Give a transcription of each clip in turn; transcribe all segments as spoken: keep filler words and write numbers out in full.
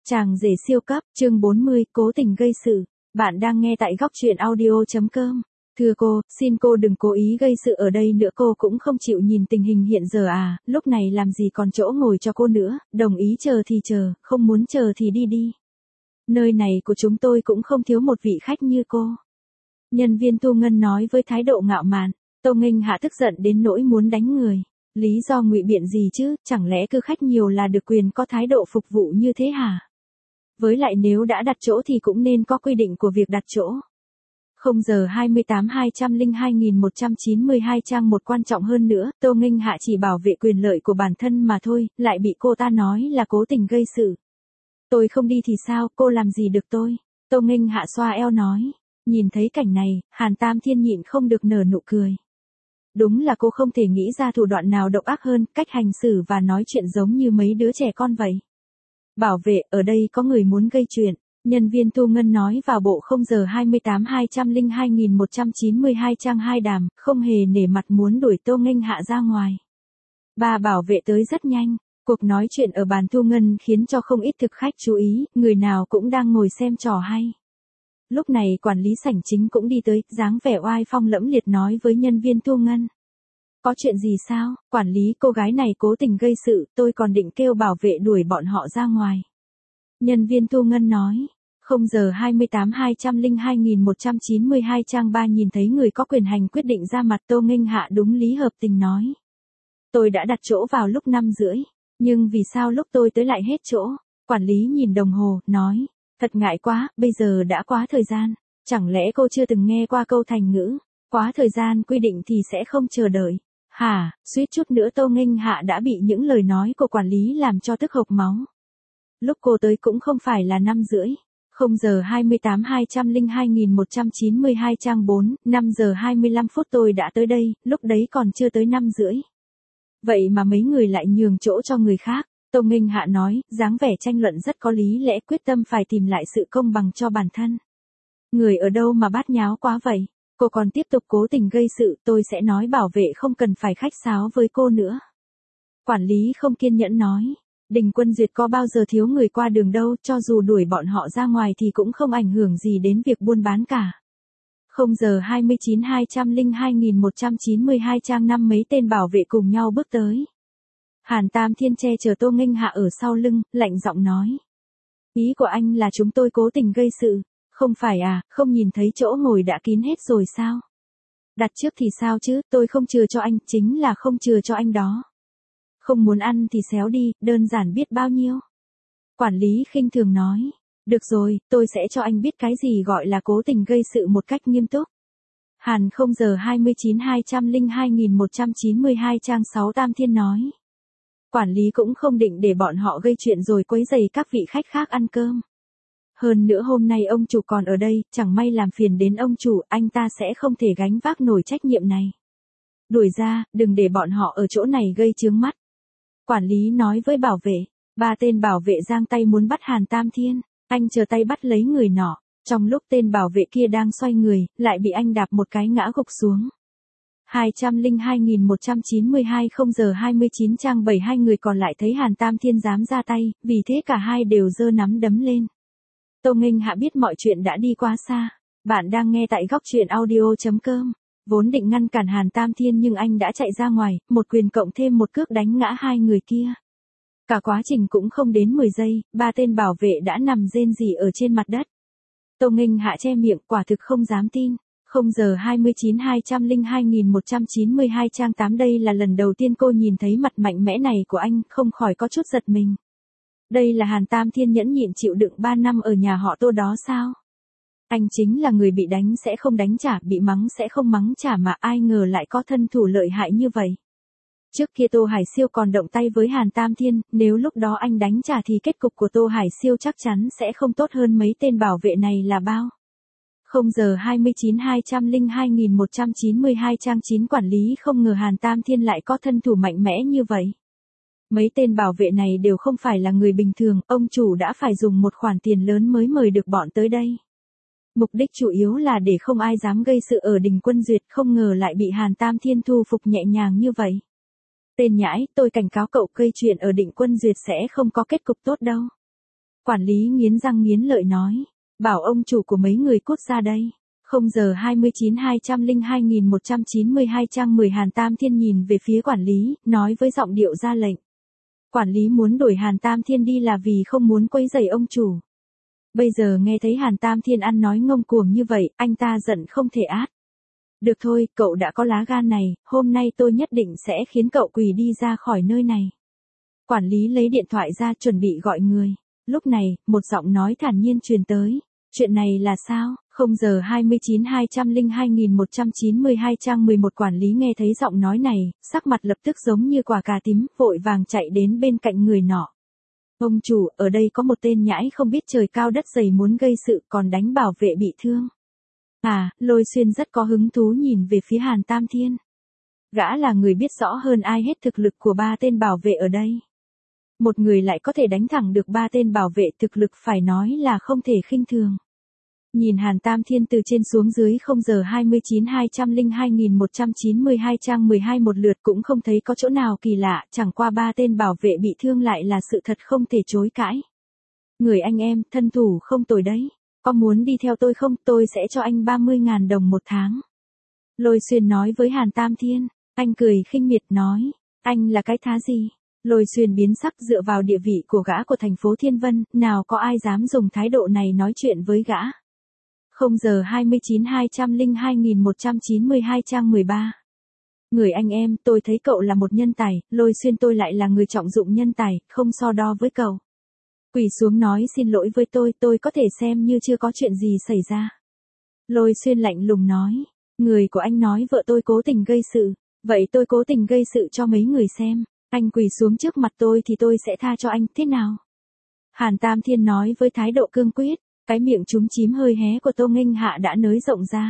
Chàng rể siêu cấp, chương bốn mươi, cố tình gây sự. Bạn đang nghe tại góc truyện audio.com. Thưa cô, xin cô đừng cố ý gây sự ở đây nữa, cô cũng không chịu nhìn tình hình hiện giờ à, lúc này làm gì còn chỗ ngồi cho cô nữa, đồng ý chờ thì chờ, không muốn chờ thì đi đi. Nơi này của chúng tôi cũng không thiếu một vị khách như cô. Nhân viên thu ngân nói với thái độ ngạo mạn. Tô Nghênh Hạ tức giận đến nỗi muốn đánh người. Lý do ngụy biện gì chứ, chẳng lẽ cứ khách nhiều là được quyền có thái độ phục vụ như thế hả? Với lại nếu đã đặt chỗ thì cũng nên có quy định của việc đặt chỗ. Không giờ hai mươi tám hai không hai một chín hai trang một quan trọng hơn nữa, Tô Nghênh Hạ chỉ bảo vệ quyền lợi của bản thân mà thôi, lại bị cô ta nói là cố tình gây sự. Tôi không đi thì sao, cô làm gì được tôi? Tô Nghênh Hạ xoa eo nói. Nhìn thấy cảnh này, Hàn Tam Thiên nhịn không được nở nụ cười. Đúng là cô không thể nghĩ ra thủ đoạn nào độc ác hơn, cách hành xử và nói chuyện giống như mấy đứa trẻ con vậy. Bảo vệ, ở đây có người muốn gây chuyện. Nhân viên thu ngân nói vào bộ không giờ hai mươi tám hai không hai một chín hai trang hai đàm, không hề nể mặt muốn đuổi Tô Nghênh Hạ ra ngoài. Ba bảo vệ tới rất nhanh. Cuộc nói chuyện ở bàn thu ngân khiến cho không ít thực khách chú ý, người nào cũng đang ngồi xem trò hay. Lúc này quản lý sảnh chính cũng đi tới, dáng vẻ oai phong lẫm liệt nói với nhân viên thu ngân. Có chuyện gì sao, quản lý, cô gái này cố tình gây sự, tôi còn định kêu bảo vệ đuổi bọn họ ra ngoài. Nhân viên thu ngân nói, không giờ hai mươi tám hai không hai một chín hai trang ba nhìn thấy người có quyền hành quyết định ra mặt, Tô Nghênh Hạ đúng lý hợp tình nói. Tôi đã đặt chỗ vào lúc năm rưỡi, nhưng vì sao lúc tôi tới lại hết chỗ? Quản lý nhìn đồng hồ, nói. Thật ngại quá, bây giờ đã quá thời gian. Chẳng lẽ cô chưa từng nghe qua câu thành ngữ, quá thời gian quy định thì sẽ không chờ đợi. Hả, suýt chút nữa Tô Nghênh Hạ đã bị những lời nói của quản lý làm cho tức hộc máu. Lúc cô tới cũng không phải là năm rưỡi. Không giờ hai mươi tám hai không hai một chín hai trang bốn, năm giờ hai mươi lăm phút tôi đã tới đây, lúc đấy còn chưa tới năm rưỡi. Vậy mà mấy người lại nhường chỗ cho người khác. Tô Nghênh Hạ nói, dáng vẻ tranh luận rất có lý lẽ, quyết tâm phải tìm lại sự công bằng cho bản thân. Người ở đâu mà bát nháo quá vậy? Cô còn tiếp tục cố tình gây sự, tôi sẽ nói bảo vệ không cần phải khách sáo với cô nữa. Quản lý không kiên nhẫn nói, Đình Quân Duyệt có bao giờ thiếu người qua đường đâu, cho dù đuổi bọn họ ra ngoài thì cũng không ảnh hưởng gì đến việc buôn bán cả. Không giờ hai mươi chín hai không hai một chín hai trang năm mấy tên bảo vệ cùng nhau bước tới. Hàn Tam Thiên che chở Tô Nghênh Hạ ở sau lưng, lạnh giọng nói. Ý của anh là chúng tôi cố tình gây sự, không phải à, không nhìn thấy chỗ ngồi đã kín hết rồi sao? Đặt trước thì sao chứ, tôi không chừa cho anh, chính là không chừa cho anh đó. Không muốn ăn thì xéo đi, đơn giản biết bao nhiêu. Quản lý khinh thường nói. Được rồi, tôi sẽ cho anh biết cái gì gọi là cố tình gây sự một cách nghiêm túc. Hàn không giờ hai mươi chín hai không hai một chín hai trang sáu Tam Thiên nói. Quản lý cũng không định để bọn họ gây chuyện rồi quấy rầy các vị khách khác ăn cơm. Hơn nữa hôm nay ông chủ còn ở đây, chẳng may làm phiền đến ông chủ, anh ta sẽ không thể gánh vác nổi trách nhiệm này. Đuổi ra, đừng để bọn họ ở chỗ này gây chướng mắt. Quản lý nói với bảo vệ, ba tên bảo vệ giang tay muốn bắt Hàn Tam Thiên, anh chờ tay bắt lấy người nọ, trong lúc tên bảo vệ kia đang xoay người, lại bị anh đạp một cái ngã gục xuống. hai không hai một chín hai không giờ hai mươi chín trang bảy hai người còn lại thấy Hàn Tam Thiên dám ra tay, vì thế cả hai đều giơ nắm đấm lên. Tô Nghênh Hạ biết mọi chuyện đã đi quá xa. Bạn đang nghe tại góc truyện audio.com. Vốn định ngăn cản Hàn Tam Thiên nhưng anh đã chạy ra ngoài, một quyền cộng thêm một cước đánh ngã hai người kia. Cả quá trình cũng không đến mười giây, ba tên bảo vệ đã nằm rên rỉ ở trên mặt đất. Tô Nghênh Hạ che miệng, quả thực không dám tin. Không giờ hai mươi chín hai không hai một chín hai trang tám đây là lần đầu tiên cô nhìn thấy mặt mạnh mẽ này của anh, không khỏi có chút giật mình. Đây là Hàn Tam Thiên nhẫn nhịn chịu đựng ba năm ở nhà họ Tô đó sao? Anh chính là người bị đánh sẽ không đánh trả, bị mắng sẽ không mắng trả mà ai ngờ lại có thân thủ lợi hại như vậy. Trước kia Tô Hải Siêu còn động tay với Hàn Tam Thiên, nếu lúc đó anh đánh trả thì kết cục của Tô Hải Siêu chắc chắn sẽ không tốt hơn mấy tên bảo vệ này là bao. Không giờ hai mươi chín hai không hai một chín hai trang chín quản lý không ngờ Hàn Tam Thiên lại có thân thủ mạnh mẽ như vậy. Mấy tên bảo vệ này đều không phải là người bình thường, ông chủ đã phải dùng một khoản tiền lớn mới mời được bọn tới đây. Mục đích chủ yếu là để không ai dám gây sự ở Đình Quân Duyệt, không ngờ lại bị Hàn Tam Thiên thu phục nhẹ nhàng như vậy. Tên nhãi, tôi cảnh cáo cậu, gây chuyện ở Định Quân Duyệt sẽ không có kết cục tốt đâu. Quản lý nghiến răng nghiến lợi nói. Bảo ông chủ của mấy người cút ra đây. Không giờ hai mươi chín hai không hai một chín hai trang mười Hàn Tam Thiên nhìn về phía quản lý, nói với giọng điệu ra lệnh. Quản lý muốn đuổi Hàn Tam Thiên đi là vì không muốn quấy rầy ông chủ. Bây giờ nghe thấy Hàn Tam Thiên ăn nói ngông cuồng như vậy, anh ta giận không thể át. Được thôi, cậu đã có lá gan này, hôm nay tôi nhất định sẽ khiến cậu quỳ đi ra khỏi nơi này. Quản lý lấy điện thoại ra chuẩn bị gọi người. Lúc này, một giọng nói thản nhiên truyền tới. Chuyện này là sao? Không giờ hai mươi chín hai không hai một chín hai trang mười một quản lý nghe thấy giọng nói này, sắc mặt lập tức giống như quả cà tím, vội vàng chạy đến bên cạnh người nọ. Ông chủ, ở đây có một tên nhãi không biết trời cao đất dày muốn gây sự còn đánh bảo vệ bị thương. À, Lôi Xuyên rất có hứng thú nhìn về phía Hàn Tam Thiên. Gã là người biết rõ hơn ai hết thực lực của ba tên bảo vệ ở đây. Một người lại có thể đánh thẳng được ba tên bảo vệ, thực lực phải nói là không thể khinh thường. Nhìn Hàn Tam Thiên từ trên xuống dưới không giờ hai mươi chín hai không hai một chín hai trang mười hai một lượt cũng không thấy có chỗ nào kỳ lạ, chẳng qua ba tên bảo vệ bị thương lại là sự thật không thể chối cãi. Người anh em, thân thủ không tồi đấy. Có muốn đi theo tôi không, tôi sẽ cho anh ba mươi ngàn đồng một tháng. Lôi Xuyên nói với Hàn Tam Thiên. Anh cười khinh miệt nói. Anh là cái thá gì? Lôi Xuyên biến sắc, dựa vào địa vị của gã của thành phố Thiên Vân, nào có ai dám dùng thái độ này nói chuyện với gã. Không giờ hai mươi chín hai không hai một chín hai trang mười ba. Người anh em, tôi thấy cậu là một nhân tài, Lôi Xuyên tôi lại là người trọng dụng nhân tài, không so đo với cậu. Quỳ xuống nói xin lỗi với tôi, tôi có thể xem như chưa có chuyện gì xảy ra. Lôi Xuyên lạnh lùng nói. Người của anh nói vợ tôi cố tình gây sự, vậy tôi cố tình gây sự cho mấy người xem. Anh quỳ xuống trước mặt tôi thì tôi sẽ tha cho anh, thế nào? Hàn Tam Thiên nói với thái độ cương quyết. Cái miệng chúm chím hơi hé của Tô Nghênh Hạ đã nới rộng ra.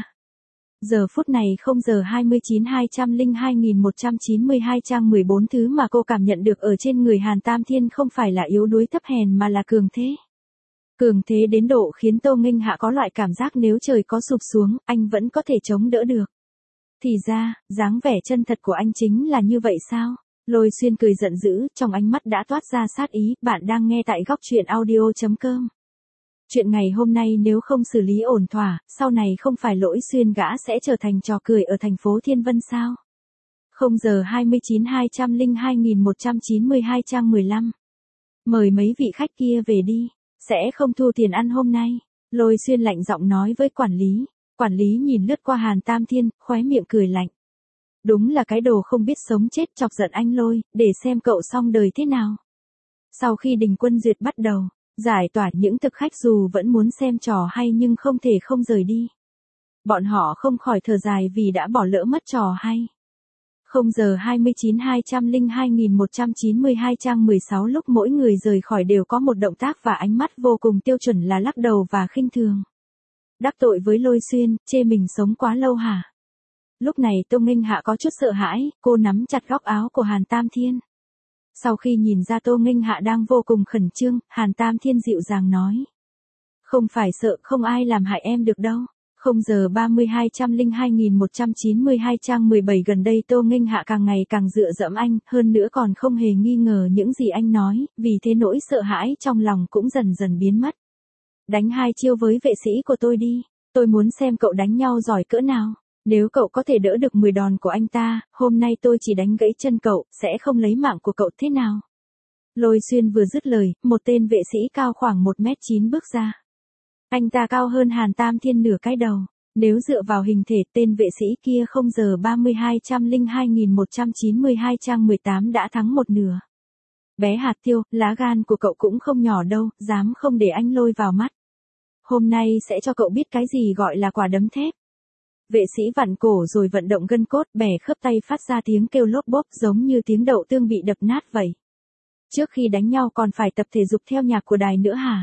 Giờ phút này không giờ hai mươi chín hai không hai một chín hai trang mười bốn thứ mà cô cảm nhận được ở trên người Hàn Tam Thiên không phải là yếu đuối thấp hèn mà là cường thế. Cường thế đến độ khiến Tô Nghênh Hạ có loại cảm giác nếu trời có sụp xuống, anh vẫn có thể chống đỡ được. Thì ra, dáng vẻ chân thật của anh chính là như vậy sao? Lôi Xuyên cười giận dữ, trong ánh mắt đã toát ra sát ý. Bạn đang nghe tại góc truyện audio chấm com. Chuyện ngày hôm nay nếu không xử lý ổn thỏa, sau này không phải Lỗi Xuyên gã sẽ trở thành trò cười ở thành phố Thiên Vân sao? Không giờ hai mươi chín hai không hai một chín hai trang mười lăm. Mời mấy vị khách kia về đi, sẽ không thu tiền ăn hôm nay. Lôi Xuyên lạnh giọng nói với quản lý. Quản lý nhìn lướt qua Hàn Tam Thiên, khóe miệng cười lạnh. Đúng là cái đồ không biết sống chết, chọc giận anh Lôi, để xem cậu xong đời thế nào. Sau khi Đình Quân Duyệt bắt đầu giải tỏa, những thực khách dù vẫn muốn xem trò hay nhưng không thể không rời đi. Bọn họ không khỏi thở dài vì đã bỏ lỡ mất trò hay. Không giờ hai mươi chín hai không hai một chín hai trang mười sáu lúc mỗi người rời khỏi đều có một động tác và ánh mắt vô cùng tiêu chuẩn là lắc đầu và khinh thường. Đắc tội với Lôi Xuyên, chê mình sống quá lâu hả? Lúc này Tô Nghênh Hạ có chút sợ hãi, cô nắm chặt góc áo của Hàn Tam Thiên. Sau khi nhìn ra Tô Nghênh Hạ đang vô cùng khẩn trương, Hàn Tam Thiên dịu dàng nói. Không phải sợ, không ai làm hại em được đâu. Không giờ ba mươi hai không hai một chín hai trang mười bảy gần đây Tô Nghênh Hạ càng ngày càng dựa dẫm anh, hơn nữa còn không hề nghi ngờ những gì anh nói, vì thế nỗi sợ hãi trong lòng cũng dần dần biến mất. Đánh hai chiêu với vệ sĩ của tôi đi, tôi muốn xem cậu đánh nhau giỏi cỡ nào. Nếu cậu có thể đỡ được mười đòn của anh ta, hôm nay tôi chỉ đánh gãy chân cậu, sẽ không lấy mạng của cậu thế nào? Lôi Xuyên vừa dứt lời, một tên vệ sĩ cao khoảng một mét chín bước ra. Anh ta cao hơn Hàn Tam Thiên nửa cái đầu. Nếu dựa vào hình thể, tên vệ sĩ kia không giờ ba mươi hai không hai một chín hai trang mười tám đã thắng một nửa. Bé hạt tiêu, lá gan của cậu cũng không nhỏ đâu, dám không để anh Lôi vào mắt. Hôm nay sẽ cho cậu biết cái gì gọi là quả đấm thép. Vệ sĩ vặn cổ rồi vận động gân cốt, bẻ khớp tay phát ra tiếng kêu lốp bốp giống như tiếng đậu tương bị đập nát vậy. Trước khi đánh nhau còn phải tập thể dục theo nhạc của đài nữa hả?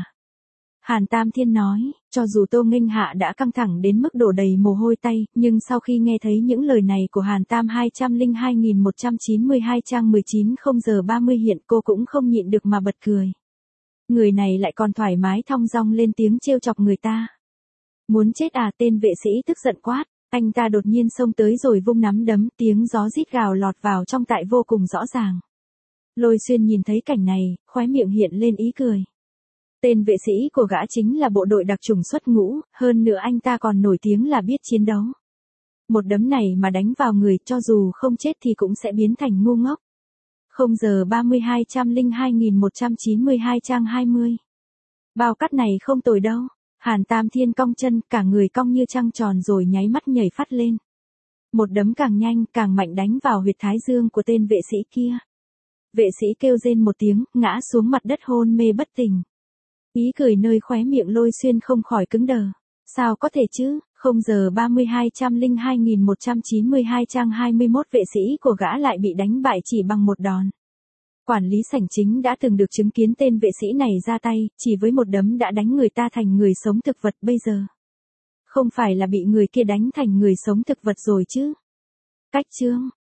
Hàn Tam Thiên nói, cho dù Tô Nghênh Hạ đã căng thẳng đến mức đổ đầy mồ hôi tay, nhưng sau khi nghe thấy những lời này của Hàn Tam hai không hai một chín hai trang mười chín không giờ ba mươi hiện cô cũng không nhịn được mà bật cười. Người này lại còn thoải mái thong dong lên tiếng trêu chọc người ta. Muốn chết à? Tên vệ sĩ tức giận quát. Anh ta đột nhiên xông tới rồi vung nắm đấm, tiếng gió rít gào lọt vào trong tai vô cùng rõ ràng. Lôi Xuyên nhìn thấy cảnh này, khóe miệng hiện lên ý cười. Tên vệ sĩ của gã chính là bộ đội đặc chủng xuất ngũ, hơn nữa anh ta còn nổi tiếng là biết chiến đấu. Một đấm này mà đánh vào người cho dù không chết thì cũng sẽ biến thành ngu ngốc. không giờ ba mươi hai trăm lẻ hai nghìn một trăm chín mươi hai trang hai mươi. Bao cắt này không tồi đâu. Hàn Tam Thiên cong chân, cả người cong như trăng tròn rồi nháy mắt nhảy phát lên. Một đấm càng nhanh, càng mạnh đánh vào huyệt thái dương của tên vệ sĩ kia. Vệ sĩ kêu rên một tiếng, ngã xuống mặt đất hôn mê bất tỉnh. Ý cười nơi khóe miệng Lôi Xuyên không khỏi cứng đờ. Sao có thể chứ? không giờ ba mươi hai trăm lẻ hai nghìn một trăm chín mươi hai trang hai mươi mốt vệ sĩ của gã lại bị đánh bại chỉ bằng một đòn. Quản lý sảnh chính đã từng được chứng kiến tên vệ sĩ này ra tay, chỉ với một đấm đã đánh người ta thành người sống thực vật bây giờ. Không phải là bị người kia đánh thành người sống thực vật rồi chứ? Cách chương